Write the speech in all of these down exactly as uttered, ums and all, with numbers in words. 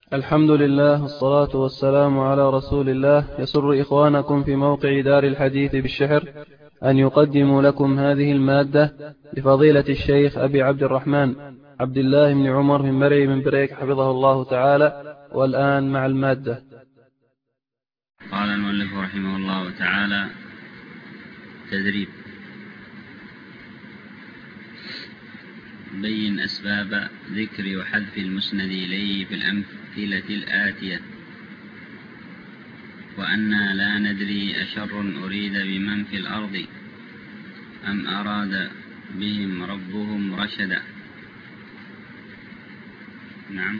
الحمد لله والصلاة والسلام على رسول الله. يسر إخوانكم في موقع دار الحديث بالشحر أن يقدموا لكم هذه المادة لفضيلة الشيخ أبي عبد الرحمن عبد الله بن عمر بن مري بن بريك حفظه الله تعالى. والآن مع المادة. قال المؤلف رحمه الله تعالى: تدريب. بين أسباب ذكر وحذف المسند إليه في الأمثلة الآتية: وأنا لا ندري أشر أريد بمن في الأرض أم أراد بهم ربهم رشدا. نعم.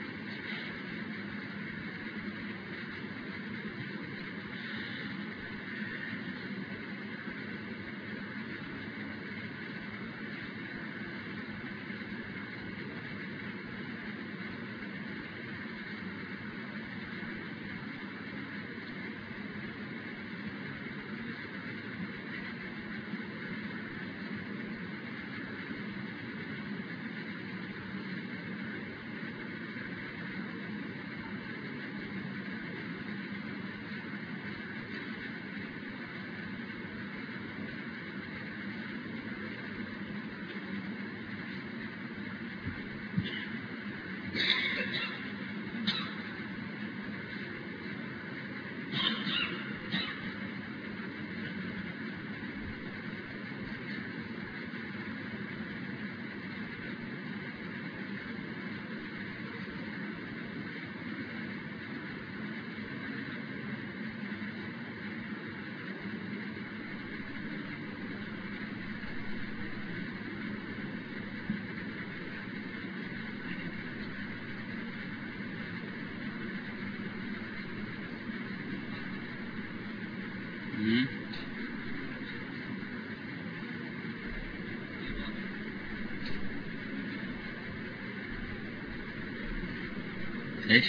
إيش؟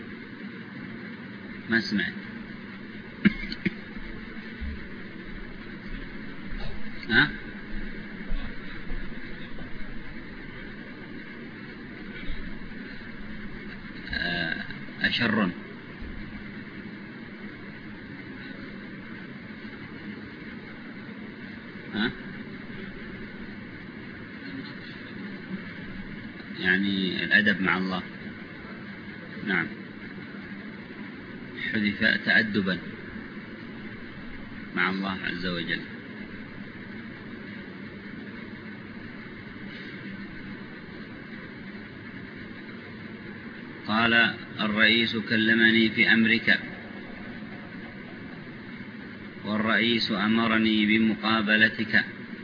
ما سمعت. ها؟ أشر. ها؟ يعني الأدب مع الله. نعم. حذف تأدبا مع الله عز وجل. قال: الرئيس كلمني في أمرك، والرئيس أمرني بمقابلتك.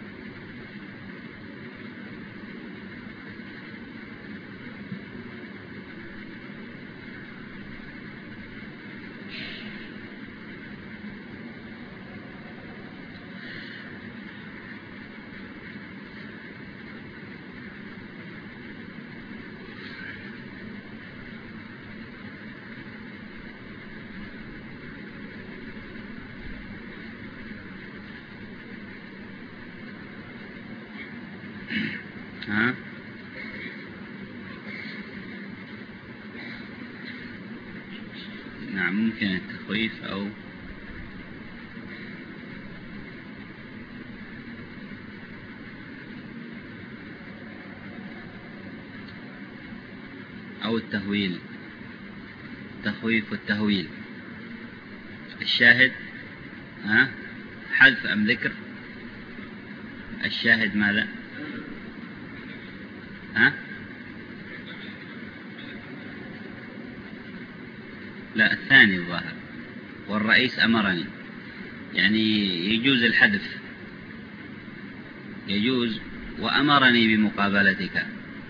ها؟ نعم، ممكن التخويف أو أو التهويل. التخويف والتهويل. الشاهد ها؟ حذف أم ذكر؟ الشاهد ماذا؟ ها؟ لا، الثاني الظاهر. والرئيس أمرني، يعني يجوز الحذف، يجوز. وأمرني بمقابلتك،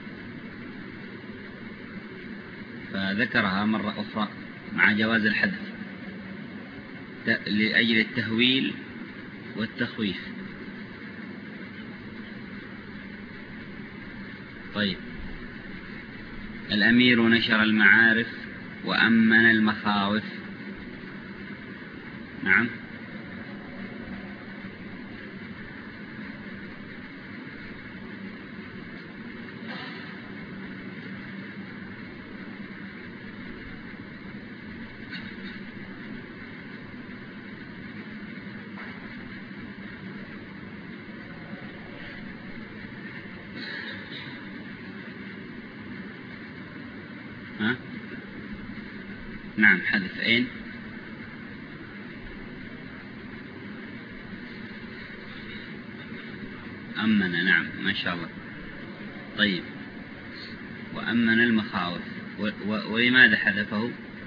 فذكرها مرة أخرى مع جواز الحذف لأجل التهويل والتخويف. طيب. الأمير نشر المعارف وأمن المخاوف. نعم. ها؟ نعم حذف أين؟ أمن. نعم ما شاء الله. طيب وأمن المخاوف، ولماذا حذفه؟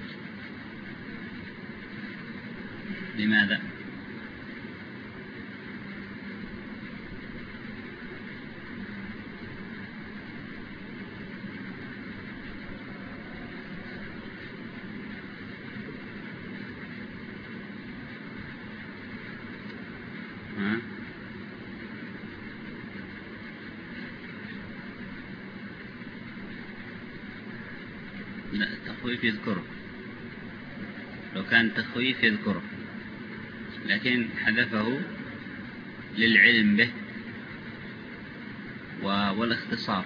لماذا؟ ها؟ لا التخويف يذكره، لو كان تخويف يذكره، لكن حذفه للعلم به والاختصار.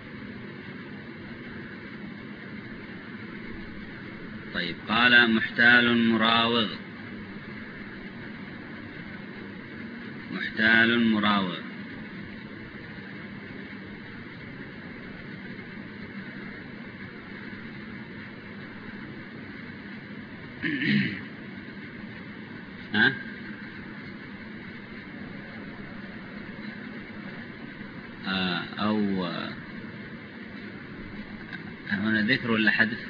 طيب قال محتال مراوغ. محتال مراوغ ها؟ آه أو آه هنا ذكر ولا حذف؟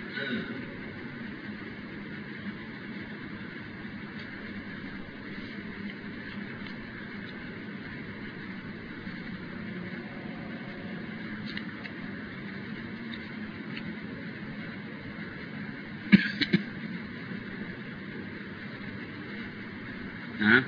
ها؟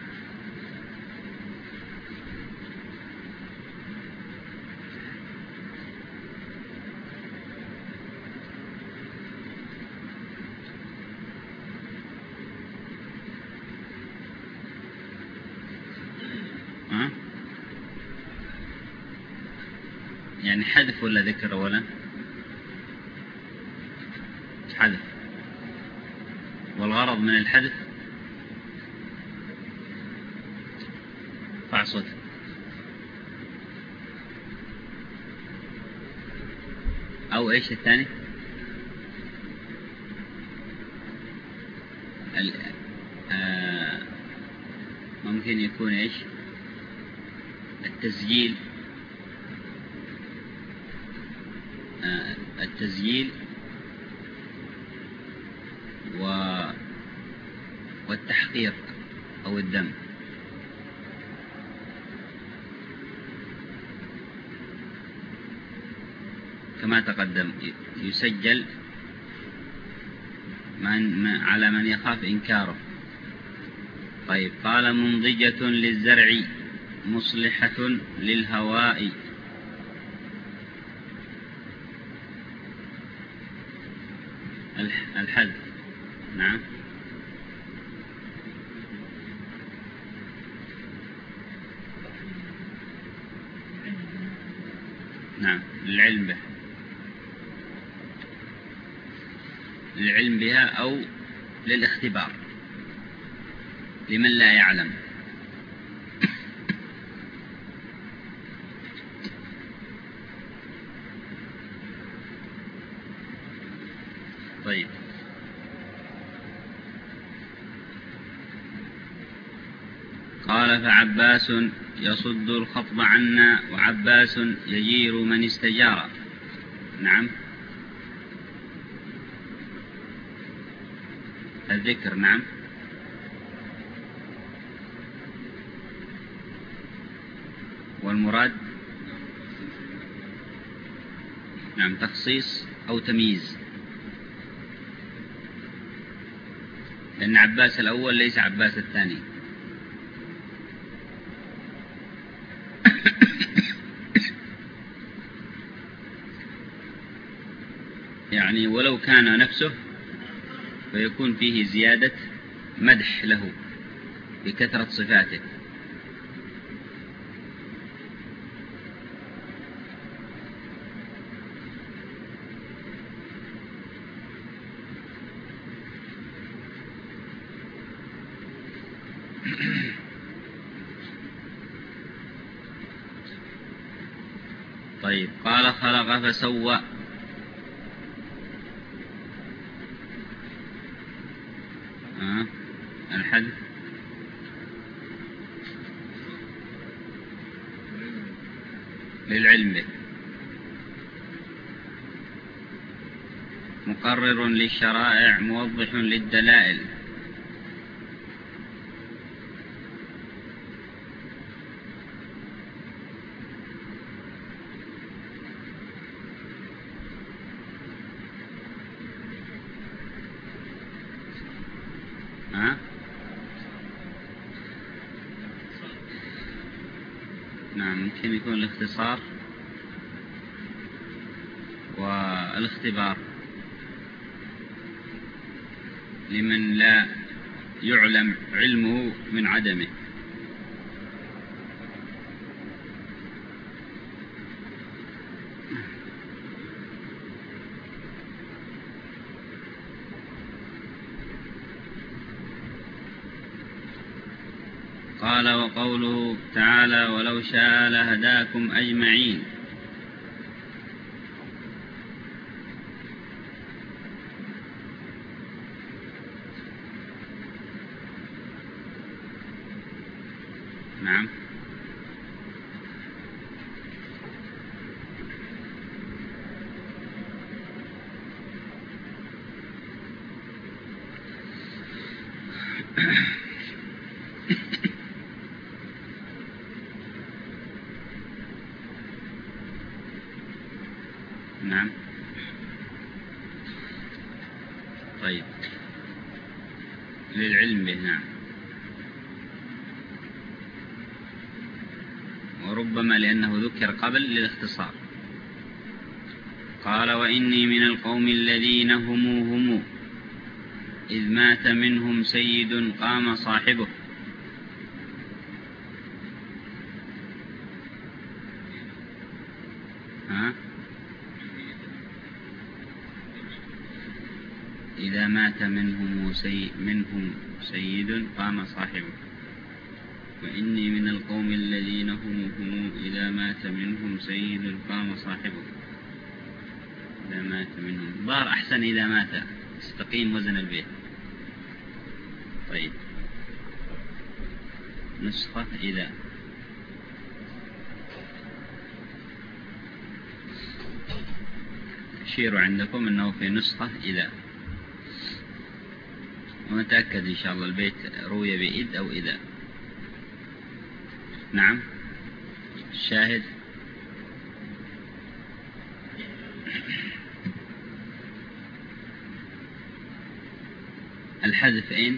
ها؟ يعني حذف ولا ذكر أولا؟ حذف. والغرض من الحذف فاعصد أو إيش الثاني؟ آه ممكن يكون إيش؟ التسجيل. آه التسجيل و والتحقير أو الدم. كما تقدم يسجل من على من يخاف إنكاره. طيب قال منضجة للزرع مصلحة للهواء. الحذف. نعم نعم للعلم به، للعلم بها أو للاختبار لمن لا يعلم. طيب قال فعباس يصد الخطب عنا وعباس يجير من استجار. نعم الذكر. نعم والمراد نعم تخصيص أو تمييز، لأن عباس الأول ليس عباس الثاني. يعني ولو كان نفسه فيكون فيه زيادة مدح له بكثرة صفاته. طيب قال خلق فسوى. أه؟ الحذف للعلم به. مقرر للشرائع موضح للدلائل. ها؟ نعم، ممكن يكون الاختصار والاختبار لمن لا يعلم علمه من عدمه. قال: وقوله تعالى: ولو شاء لهداكم أجمعين. نعم. نعم. طيب، للعلم به. نعم. وربما لأنه ذكر قبل للاختصار. قال: وإني من القوم الذين هم هم إذ مات منهم سيد قام صاحبه. ها؟ إذا مات منهم, سي منهم سيد قام صاحبه. وإني من القوم الذين هم هم إذا مات منهم سيد قام صاحبه. إذا مات منهم ظهر أحسن إذا مات، استقيم وزن البيت. طيب، نسخة إذا. أشيروا عندكم أنه في نسخة إذا، ونتأكد إن شاء الله البيت روي بإذ أو إذا. نعم. الشاهد: الحذف أين؟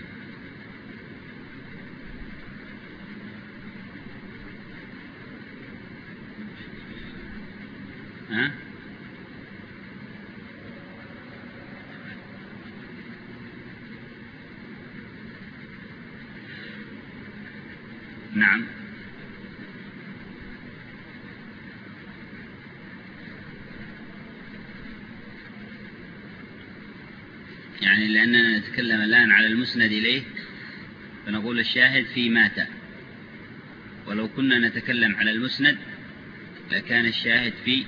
ها؟ نعم. يعني لأننا نتكلم الآن على المسند إليه فنقول الشاهد في مات، ولو كنا نتكلم على المسند لكان الشاهد في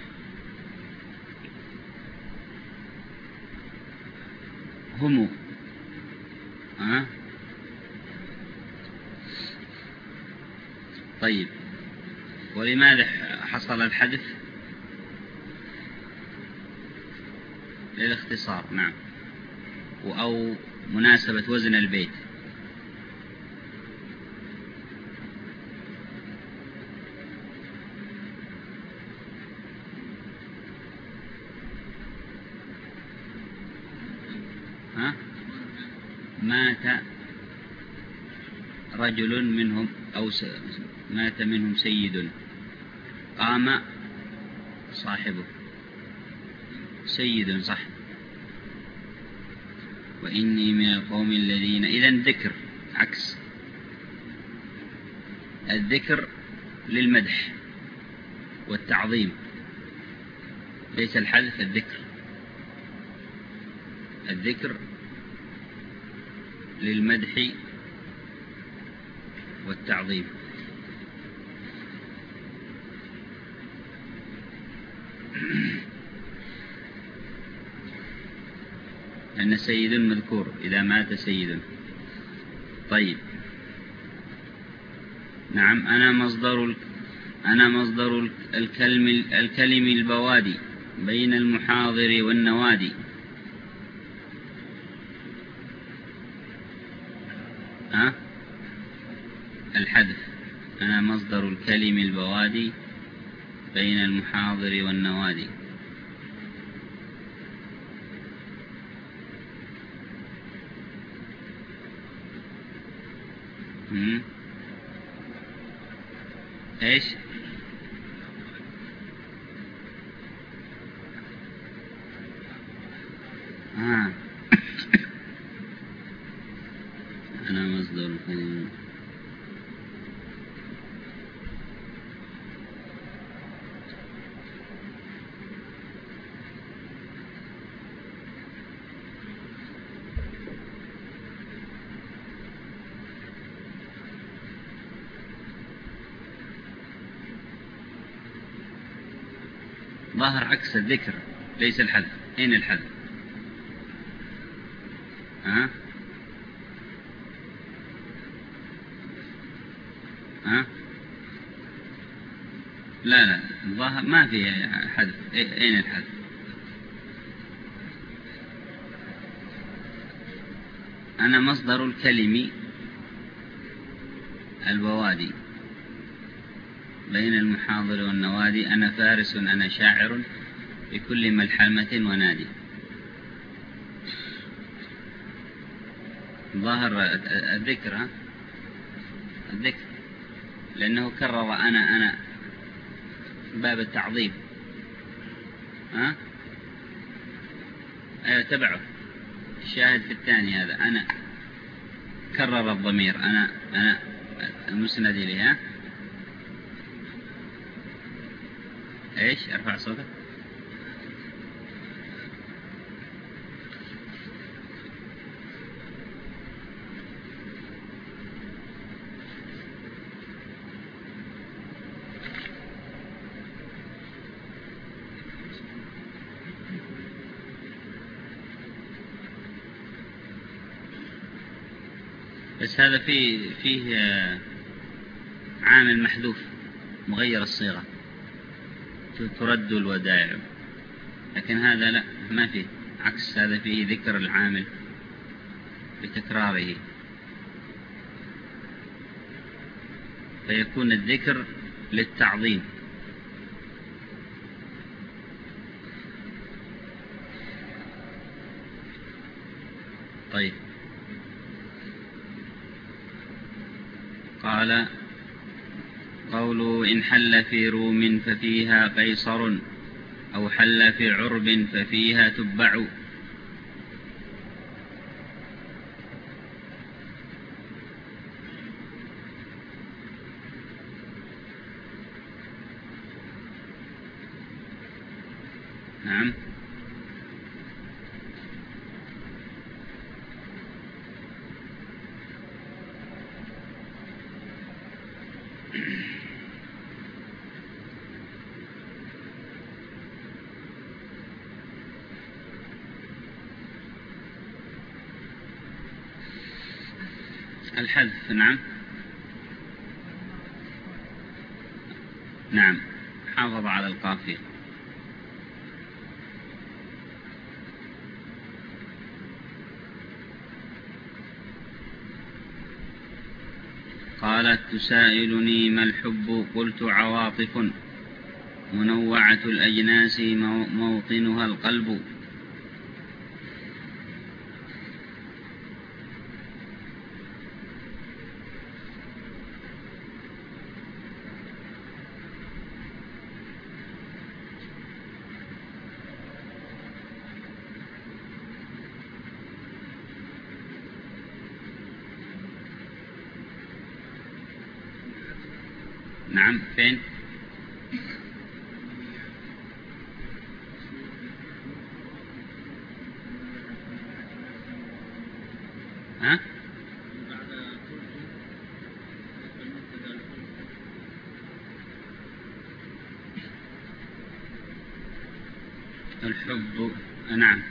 هم. أه؟ طيب، ولماذا حصل الحذف؟ للاختصار. نعم. أو مناسبة وزن البيت. ها؟ مات رجل منهم أو س... مات منهم سيد قام صاحبه. سيد صح. وإني من القوم الذين. إذن ذكر عكس الذكر للمدح والتعظيم، ليس الحذف. الذكر الذكر للمدح والتعظيم. لأن سيد مذكور إذا مات سيد. طيب. نعم. أنا مصدر أنا مصدر الكلم الكلم البوادي بين المحاضر والنوادي. ها؟ الحذف. أنا مصدر الكلم البوادي بين المحاضر والنوادي. هم؟ ايش؟ آه. أنا مصدر الكلمة. ظاهر عكس الذكر ليس الحذف. أين الحذف؟ ها؟ ها؟ لا لا، الظاهر ما في حذف. أين الحذف؟ أنا مصدر الكلم البوادي بين المحاضر والنوادي. أنا فارس، أنا شاعر بكل ملحمة ونادي. ظاهر الذكر. ها؟ الذكر لأنه كرر أنا أنا باب التعظيم. ها؟ أيوة تبعه الشاهد في الثاني هذا. أنا كرر الضمير. أنا أنا المسند إليها. إيش؟ أرفع صوتك. بس هذا فيه فيه عامل محذوف مغير الصيغة، ترد الودائع. لكن هذا لا، ما فيه. عكس هذا فيه ذكر العامل بتكراره، فيكون الذكر للتعظيم. طيب. قال قوله إن حل في روم ففيها قيصر، أو حل في عرب ففيها تبع. نعم. الحذف. نعم. نعم، حافظ على القافية. قالت تسائلني ما الحب، قلت عواطف منوعة الأجناس موطنها القلب. نعم. فين؟ ها؟ الحب. نعم.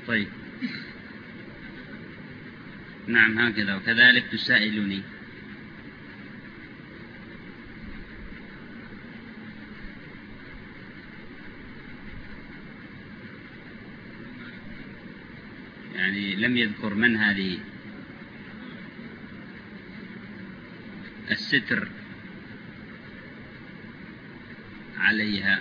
طيب نعم هكذا. وكذلك تسائلني. يعني لم يذكر من هذه. الستر عليها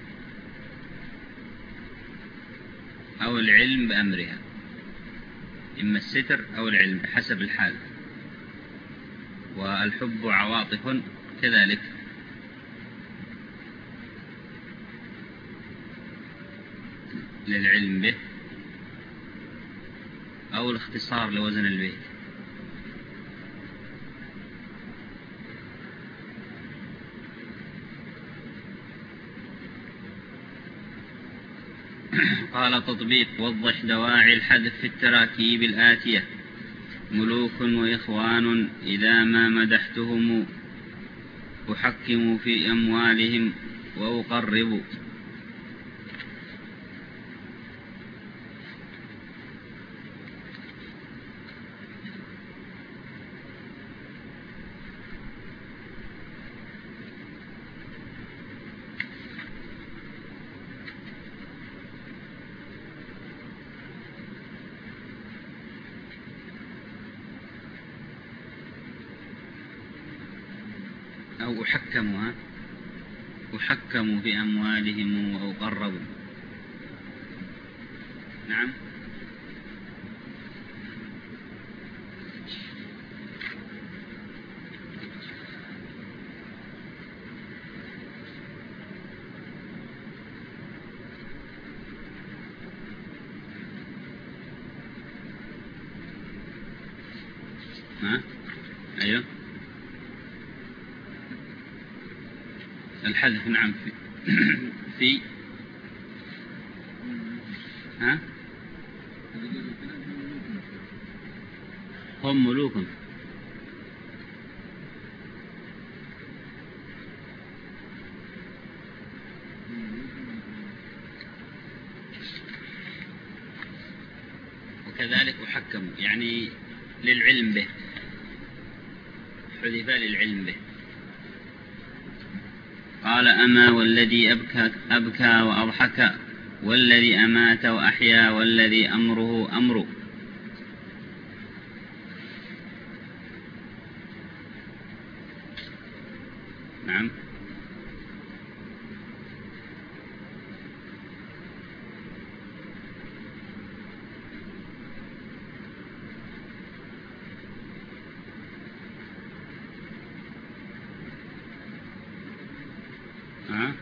أو العلم بأمرها، إما الستر أو العلم بحسب الحال. والحب عواطف كذلك، للعلم به أو الاختصار لوزن البيت. قال تطبيق: وضح دواعي الحذف في التراكيب الآتية: ملوك وإخوان إذا ما مدحتهم، أحكم في أموالهم وأقرب. أو أحكمها أحكم في أموالهم وأقرب. نعم. ها؟ أيوه الحذف. نعم. في في ها هم ملوك. وكذلك أحكم يعني للعلم به، حذف للعلم به. قال: أما والذي أبكى, أبكى وأضحك، والذي أمات وأحيا، والذي أمره أمر. نعم. ها؟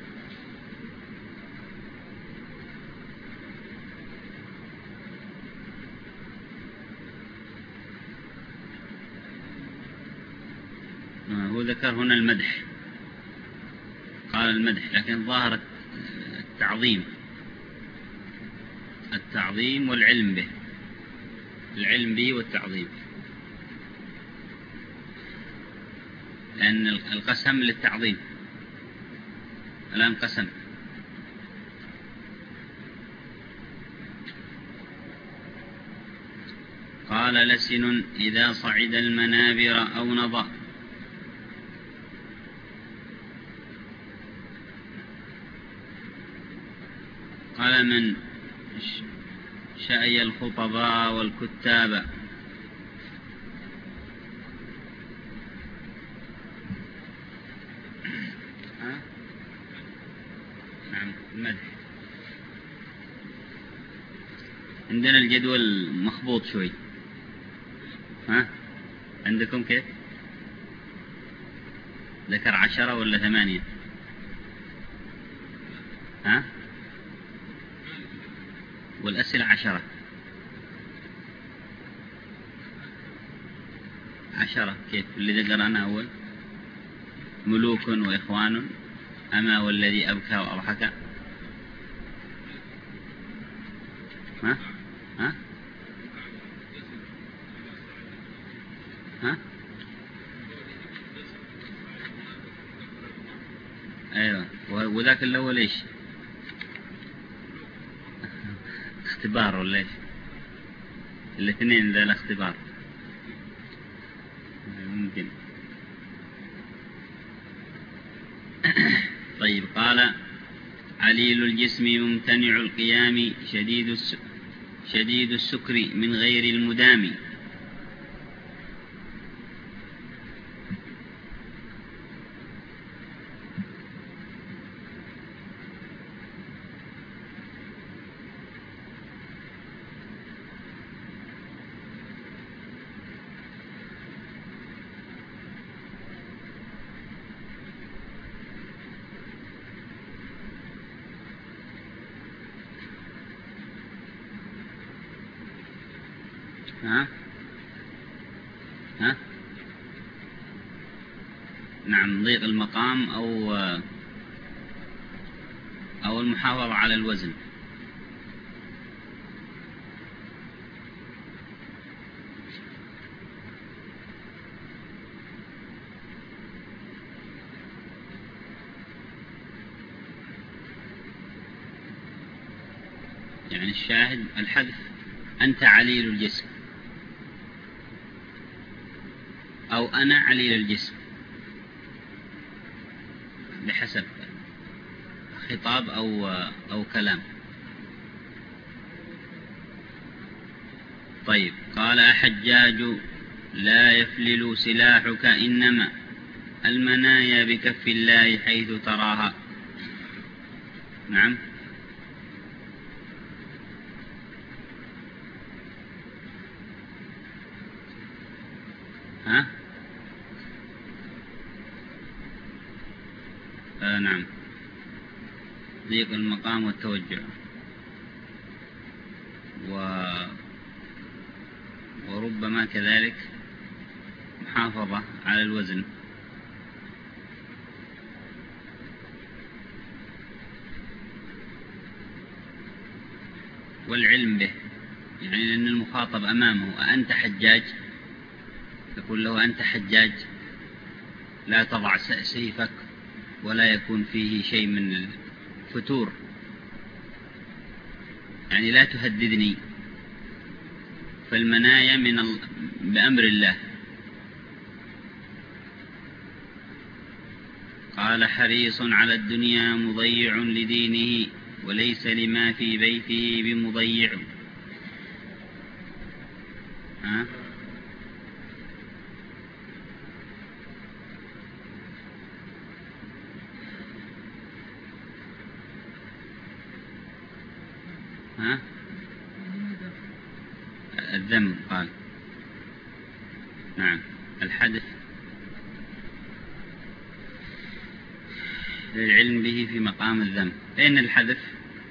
هو ذكر هنا المدح، قال المدح، لكن ظاهر التعظيم التعظيم والعلم به، العلم به والتعظيم، لأن القسم للتعظيم. الآن قسم. قال: لسن إذا صعد المنابر أو نضى. قال: من شأي الخطباء والكتاب. ها؟ نعم المدح. عندنا الجدول مخبوط شوي. ها؟ عندكم كيف؟ ذكر عشرة ولا ثمانية؟ ها؟ والأسئلة عشرة. عشرة كيف اللي ذكرنا أول؟ ملوك وإخوان، أما والذي أبكى وأضحك. ها؟ ها؟ ها؟ أيوة. وذاك الأول إيش؟ اختبار ولا إيش؟ الاثنين ذا الاختبار ممكن. طيب قال عليل الجسم ممتنع القيام شديد شديد السكر من غير المدام. ها؟ ها؟ نعم، ضيق المقام أو أو المحافظة على الوزن. يعني الشاهد الحذف أنت عليل الجسم أو أنا عليل الجسم بحسب خطاب أو أو كلام. طيب قال أحجاج لا يفلل سلاحك إنما المنايا بكف الله حيث تراها. نعم. ها؟ آه نعم، ضيق المقام والتوجع و... وربما كذلك محافظة على الوزن. والعلم به، يعني لأن المخاطب أمامه أنت حجاج، يقول له أنت حجاج لا تضع سيفك ولا يكون فيه شيء من الفتور، يعني لا تهددني، فالمنايا من ال... بأمر الله. قال حريص على الدنيا مضيع لدينه وليس لما في بيته بمضيع. ها؟ ها؟ الذم قال. نعم، الحدث للعلم به في مقام الذم. أين الحذف؟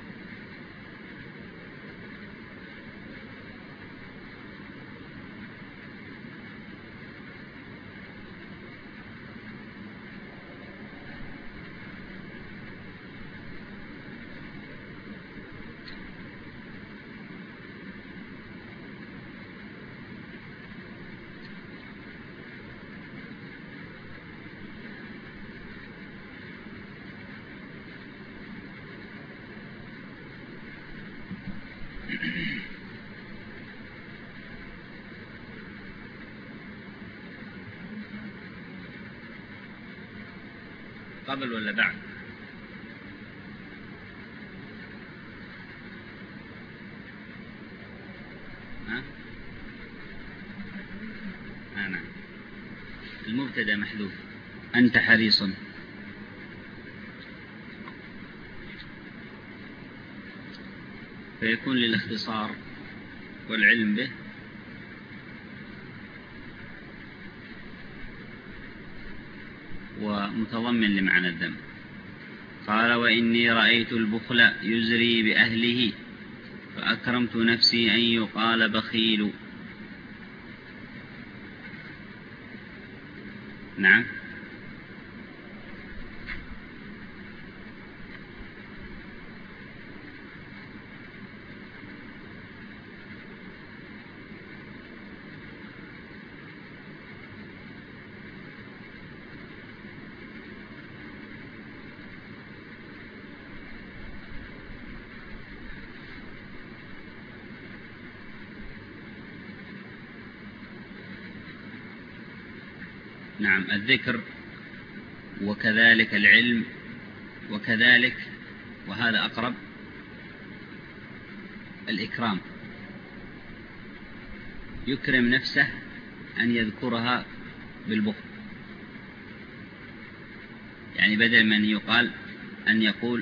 قبل ولا بعد؟ ها؟ آه نعم، المبتدأ محذوف أنت حريص. فيكون للاختصار والعلم به ومتضمن لمعنى الذم. قال وإني رأيت البخل يزري بأهله فأكرمت نفسي أن يقال بخيل. نعم. نعم الذكر وكذلك العلم وكذلك، وهذا أقرب، الإكرام، يكرم نفسه أن يذكرها بالبخل، يعني بدل من يقال أن يقول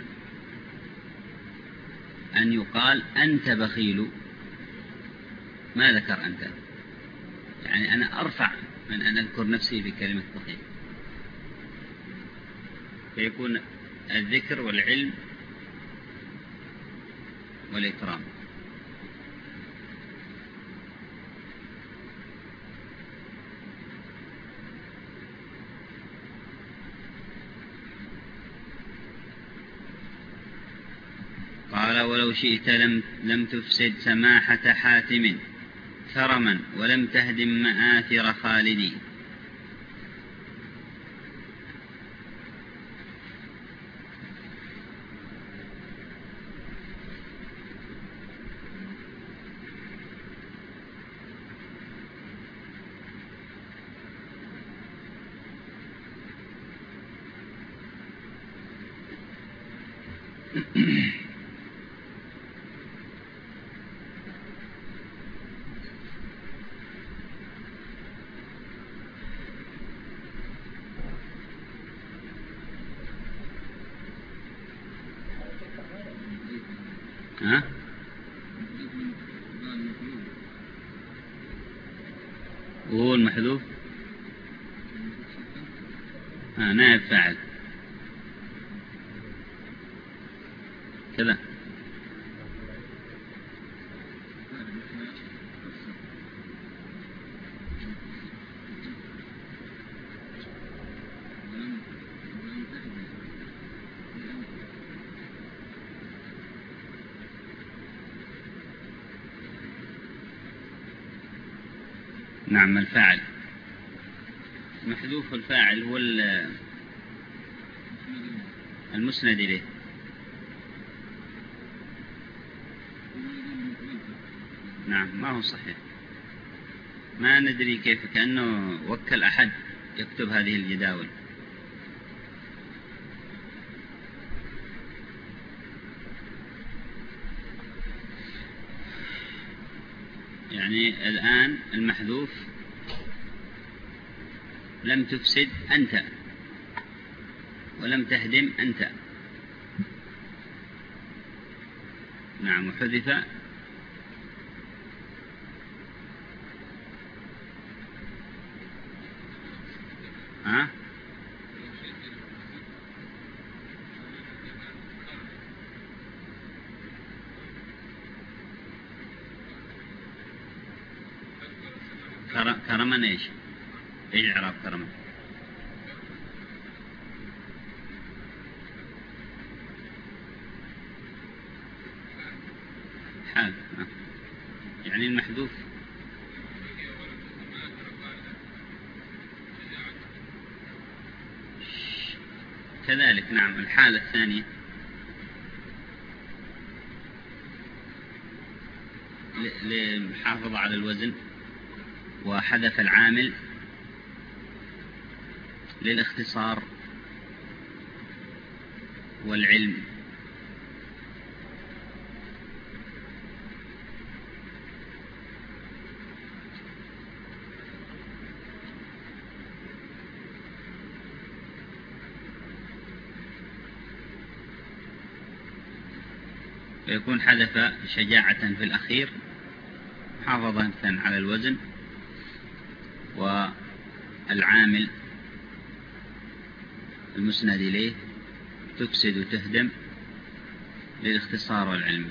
أن يقال أنت بخيل، ما ذكر أنت، يعني أنا أرفع من أن أذكر نفسي بكلمة بخيل، فيكون الذكر والعلم والإكرام. قال ولو شئت لم, لم تفسد سماحة حاتم كرما ولم تهدم مآثر خالدي. ها؟ وهو المحذوف ها نائب فاعل كذا. نعم الفاعل محذوف، الفاعل هو المسند إليه. نعم ما هو صحيح، ما ندري كيف، كأنه وكل أحد يكتب هذه الجداول. يعني الآن المحذوف لم تفسد أنت ولم تهدم أنت. نعم وحذف ها كرما ايش؟ ايش اعراب كرما؟ حال. يعني المحذوف كذلك. نعم الحالة الثانية للمحافظة على الوزن، وحذف العامل للاختصار والعلم. ويكون حذف شجاعة في الأخير محافظة على الوزن، والعامل المسند إليه تفسد وتهدم للاختصار والعلم.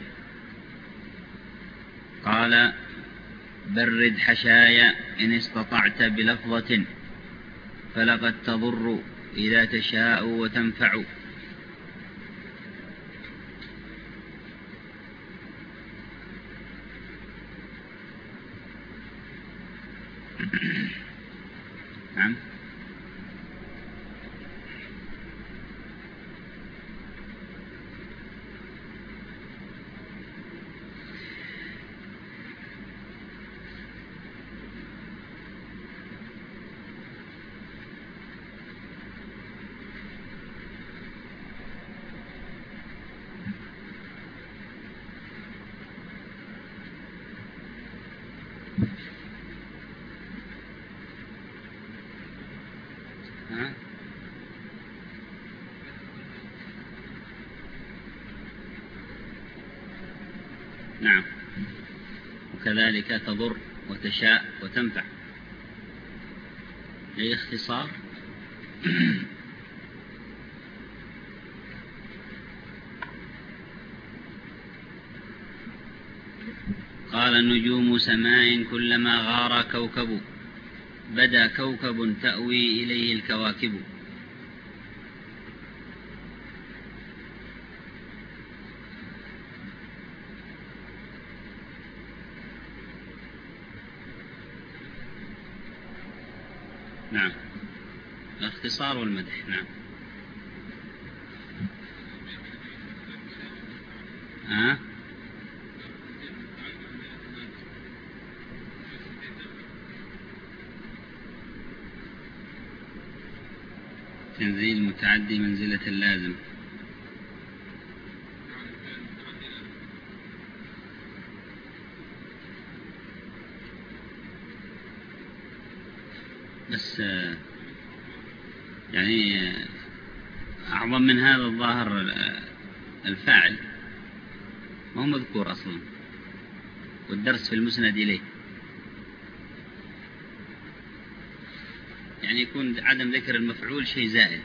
قال برد حشايا إن استطعت بلفظة فلقد تضر إذا تشاء وتنفع. نعم نعم، وكذلك تضر وتشاء وتنفع. أي اختصار. قال النجوم سماء كلما غار كوكب بدا كوكب تأوي إليه الكواكب. نعم، الاختصار والمدح. نعم. ها؟ تنزيل متعدي منزلة اللازم. بس يعني أعظم من هذا الظاهر الفاعل ما هو مذكور أصلا، والدرس في المسند إليه، يعني يكون عدم ذكر المفعول شيء زائد.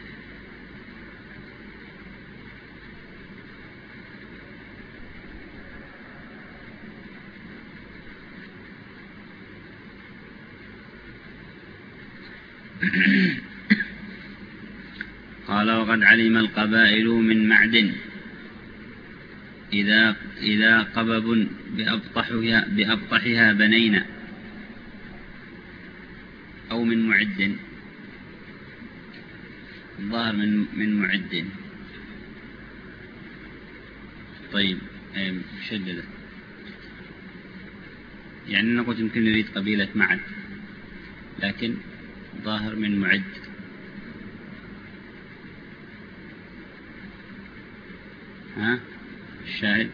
قال وقد علم القبائل من معدن إذا, إذا قبب بأبطحها, بأبطحها بنينا، أو من معد، الظاهر من, من معد. طيب مشددة، يعني نقول يمكن نريد قبيلة معد، لكن ظاهر من معد. ها الشاهد.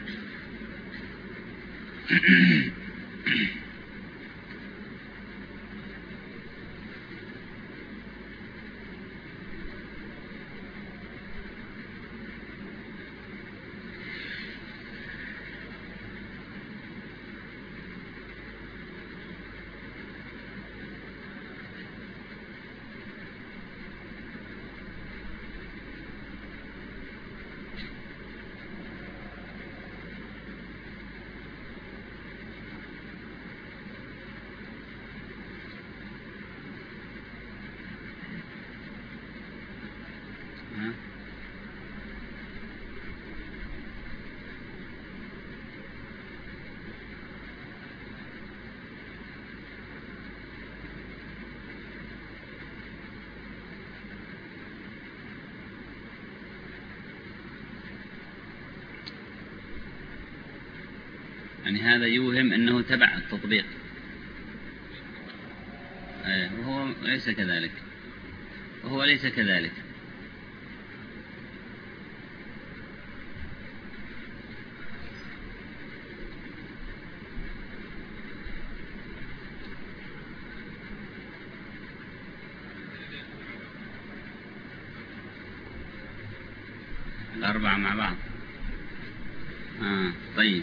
يعني هذا يوهم أنه تبع التطبيق، وهو ليس كذلك، وهو ليس كذلك. الأربعة مع بعض. آه طيب،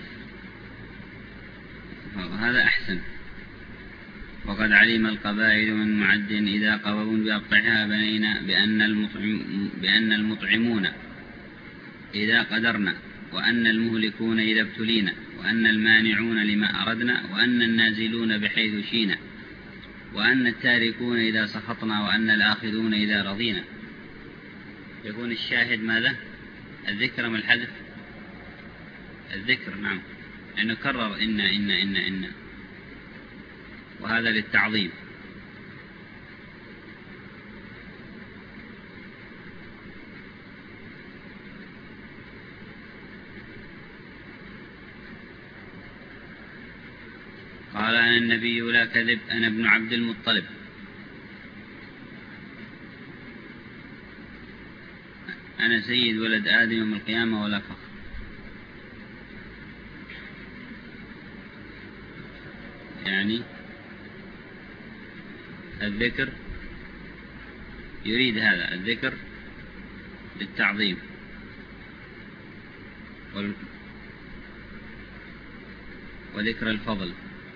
هذا أحسن. وقد علم القبائل من معد إذا قبب بأبطحها بنينا بأن, المطعم بأن المطعمون إذا قدرنا، وأن المهلكون إذا ابتلينا، وأن المانعون لما أردنا، وأن النازلون بحيث شينا، وأن التاركون إذا سخطنا، وأن الآخذون إذا رضينا. يكون الشاهد ماذا؟ الذكر من الحذف. الذكر نعم، لأنه كرر إن إن إن إن وهذا للتعظيم. قال أنا النبي لا كذب، أنا ابن عبد المطلب، أنا سيد ولد آدم يوم القيامة ولا فخر. يعني الذكر يريد هذا الذكر للتعظيم وال... وذكر الفضل.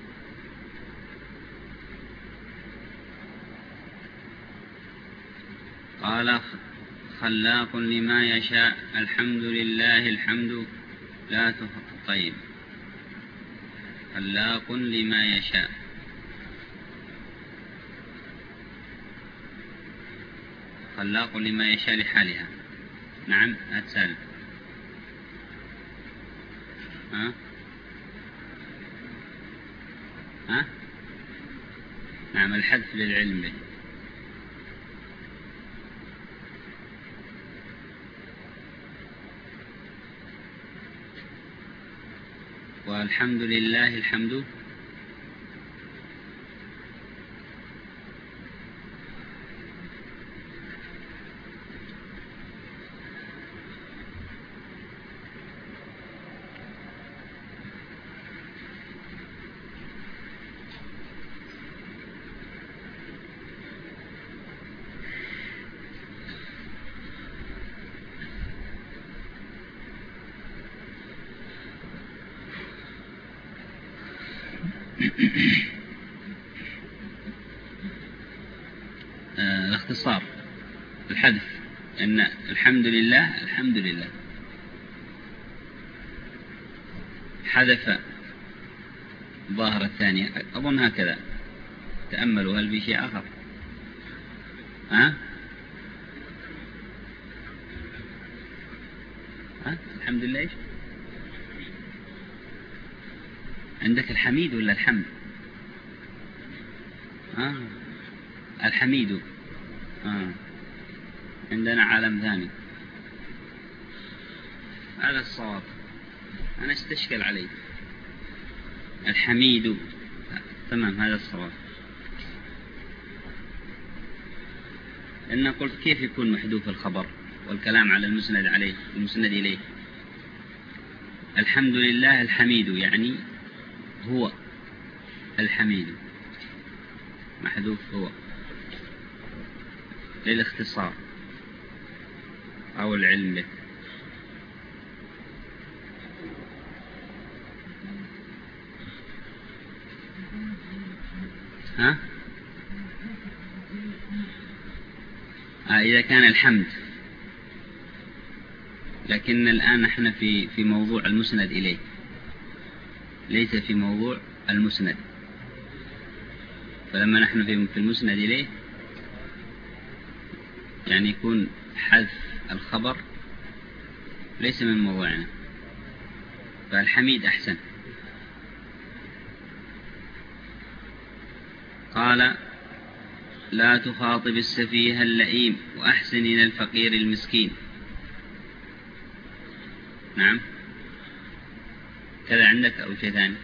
قال خلاق لما يشاء الحمد لله الحمد لا تف... طيب خلاق لما يشاء، خلاق لما يشاء لحالها. نعم أتسأل. ها ها نعم الحذف للعلم به. والحمد لله الحمد الاختصار الحذف، أن الحمد لله الحمد لله حذف ظاهر الثانية، أظن هكذا. تأملوا هل في شيء آخر؟ ها؟ ها؟ الحمد لله إيش؟ عندك الحميد ولا الحمد؟ آه. الحميد. آه. عندنا عالم ثاني. هذا الصواب، أنا استشكل علي. الحميد تمام، هذا الصواب. لأن قلت كيف يكون محذوف الخبر والكلام على المسند عليه المسند إليه؟ الحمد لله الحميد يعني هو الحميد، محذوف هو للاختصار أو العلم به. ها؟ آه إذا كان الحمد، لكن الآن احنا في في موضوع المسند إليه، ليس في موضوع المسند. فلما نحن في المسند إليه يعني يكون حذف الخبر ليس من موضوعنا، فالحميد أحسن. قال لا تخاطب السفيه اللئيم وأحسن إلى الفقير المسكين. نعم كذا عندك أو شيء ثاني؟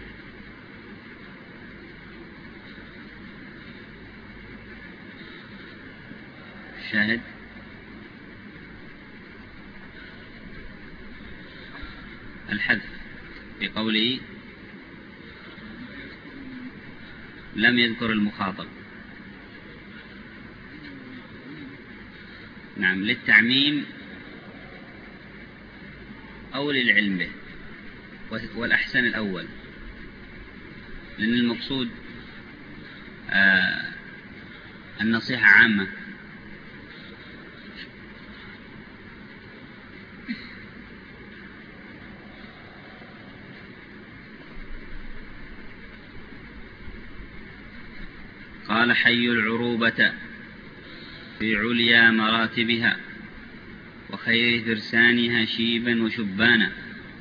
شاهد الحذف في قوله لم يذكر المخاطب. نعم للتعميم أو للعلم به، والأحسن الأول، لأن المقصود آه النصيحة عامة. قال حي العروبة في عليا مراتبها وخير فرسانها شيبا وشبانا.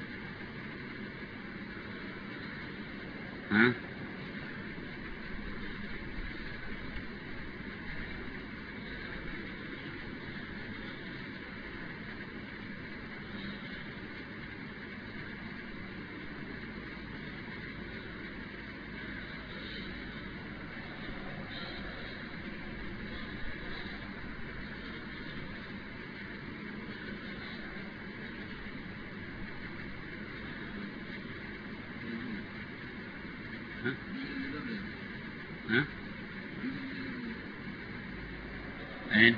ها؟ ها؟ أين؟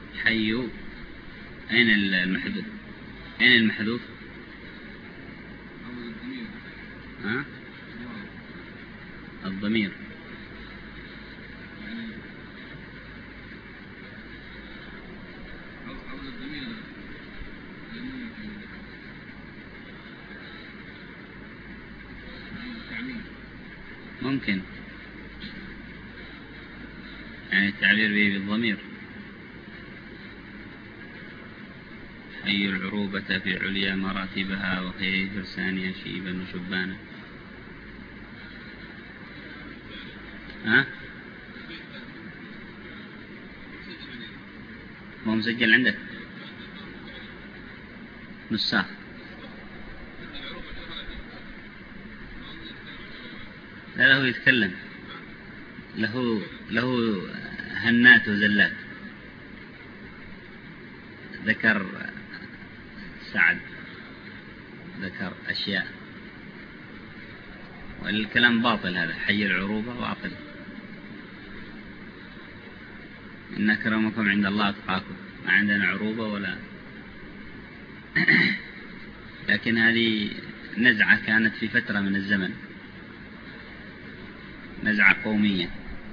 حيو. أين المحذوف؟ أين المحذوف؟ ها؟ الضمير ممكن يعني التعبير به بالضمير. حي العروبة في عليا مراتبها وخير فرسانها شيبا وشبانا. ها؟ ما هو مسجل عندك نساخ؟ لا له يتكلم، له له هنات وزلات. ذكر سعد، ذكر أشياء، والكلام باطل. هذا حي العروبة باطل. إن أكرمكم عند الله أتقاكم. ما عندنا عروبة ولا لكن هذه نزعة كانت في فترة من الزمن، نزعة قومية.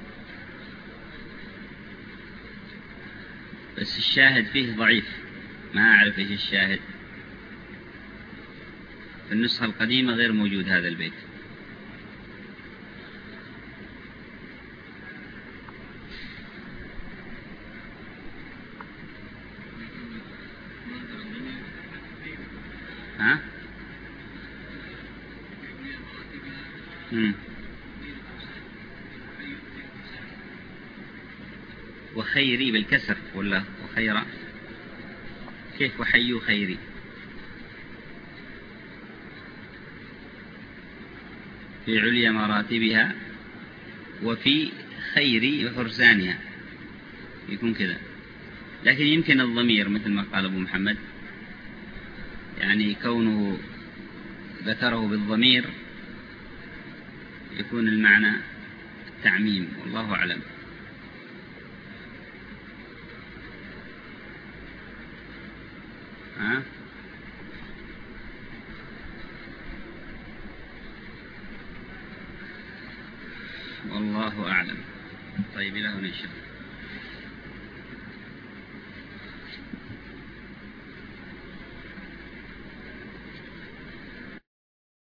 بس الشاهد فيه ضعيف، ما أعرف إيش الشاهد. في النسخة القديمة غير موجود هذا البيت. ها؟ مم. وخيري بالكسر ولا وخيرا؟ كيف وحيو خيري؟ في عليا مراتبها وفي خيري وفرسانها، يكون كذا. لكن يمكن الضمير مثل ما قال أبو محمد، يعني كونه ذكره بالضمير يكون المعنى التعميم، والله أعلم. ها؟ والله أعلم. طيب إلى هنا إن شاء الله.